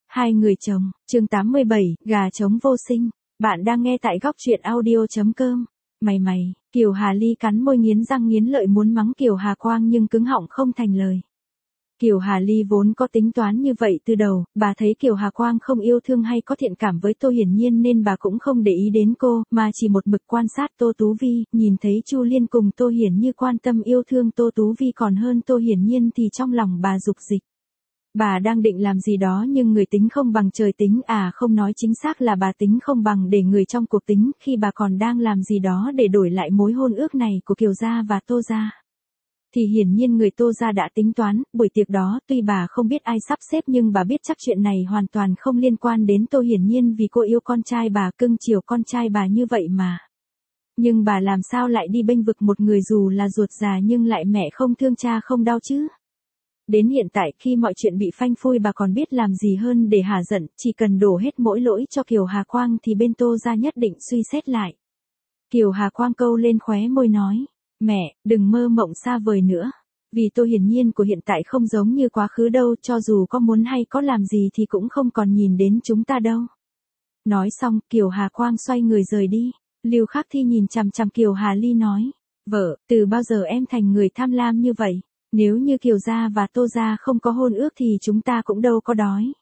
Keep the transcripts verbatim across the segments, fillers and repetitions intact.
Hai người chồng, chương tám mươi bảy, gà trống vô sinh. Bạn đang nghe tại góc truyện audio.com. Mày mày, Kiều Hà Ly cắn môi nghiến răng nghiến lợi muốn mắng Kiều Hà Quang nhưng cứng họng không thành lời. Kiều Hà Ly vốn có tính toán như vậy từ đầu, bà thấy Kiều Hà Quang không yêu thương hay có thiện cảm với Tô Hiển Nhiên nên bà cũng không để ý đến cô, mà chỉ một mực quan sát Tô Tú Vi, nhìn thấy Chu Liên cùng Tô Hiển Như quan tâm yêu thương Tô Tú Vi còn hơn Tô Hiển Nhiên thì trong lòng bà dục dịch. Bà đang định làm gì đó nhưng người tính không bằng trời tính, à không nói chính xác là bà tính không bằng để người trong cuộc tính, khi bà còn đang làm gì đó để đổi lại mối hôn ước này của Kiều gia và Tô gia. Thì hiển nhiên người Tô gia đã tính toán, buổi tiệc đó tuy bà không biết ai sắp xếp nhưng bà biết chắc chuyện này hoàn toàn không liên quan đến Tô Hiển Nhiên vì cô yêu con trai bà, cưng chiều con trai bà như vậy mà. Nhưng bà làm sao lại đi bênh vực một người dù là ruột già nhưng lại mẹ không thương cha không đau chứ? Đến hiện tại khi mọi chuyện bị phanh phui bà còn biết làm gì hơn để hả giận, chỉ cần đổ hết mỗi lỗi cho Kiều Hà Quang thì bên Tô gia nhất định suy xét lại. Kiều Hà Quang câu lên khóe môi nói, mẹ, đừng mơ mộng xa vời nữa. Vì Tô Hiển Nhiên của hiện tại không giống như quá khứ đâu, cho dù có muốn hay có làm gì thì cũng không còn nhìn đến chúng ta đâu. Nói xong, Kiều Hà Quang xoay người rời đi. Lưu Khắc Thi nhìn chằm chằm Kiều Hà Ly nói, vợ, từ bao giờ em thành người tham lam như vậy? Nếu như Kiều gia và Tô gia không có hôn ước thì chúng ta cũng đâu có đói.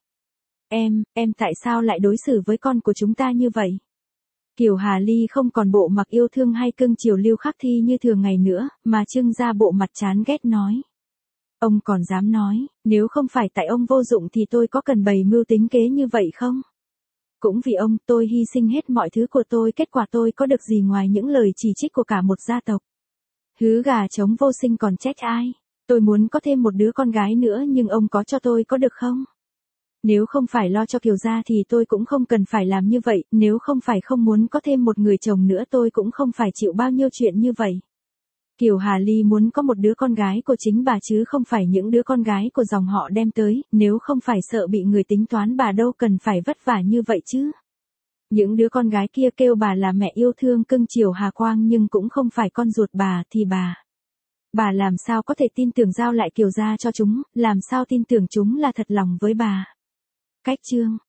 Em, em tại sao lại đối xử với con của chúng ta như vậy? Kiều Hà Ly không còn bộ mặt yêu thương hay cưng chiều Lưu Khắc Thi như thường ngày nữa, mà trưng ra bộ mặt chán ghét nói. Ông còn dám nói, nếu không phải tại ông vô dụng thì tôi có cần bày mưu tính kế như vậy không? Cũng vì ông, tôi hy sinh hết mọi thứ của tôi, kết quả tôi có được gì ngoài những lời chỉ trích của cả một gia tộc. Hứ gà trống vô sinh còn trách ai? Tôi muốn có thêm một đứa con gái nữa nhưng ông có cho tôi có được không? Nếu không phải lo cho Kiều gia thì tôi cũng không cần phải làm như vậy, nếu không phải không muốn có thêm một người chồng nữa tôi cũng không phải chịu bao nhiêu chuyện như vậy. Kiều Hà Ly muốn có một đứa con gái của chính bà chứ không phải những đứa con gái của dòng họ đem tới, nếu không phải sợ bị người tính toán bà đâu cần phải vất vả như vậy chứ. Những đứa con gái kia kêu bà là mẹ yêu thương cưng chiều Hà Quang nhưng cũng không phải con ruột bà thì bà. Bà làm sao có thể tin tưởng giao lại Kiều gia cho chúng, làm sao tin tưởng chúng là thật lòng với bà. Cách chương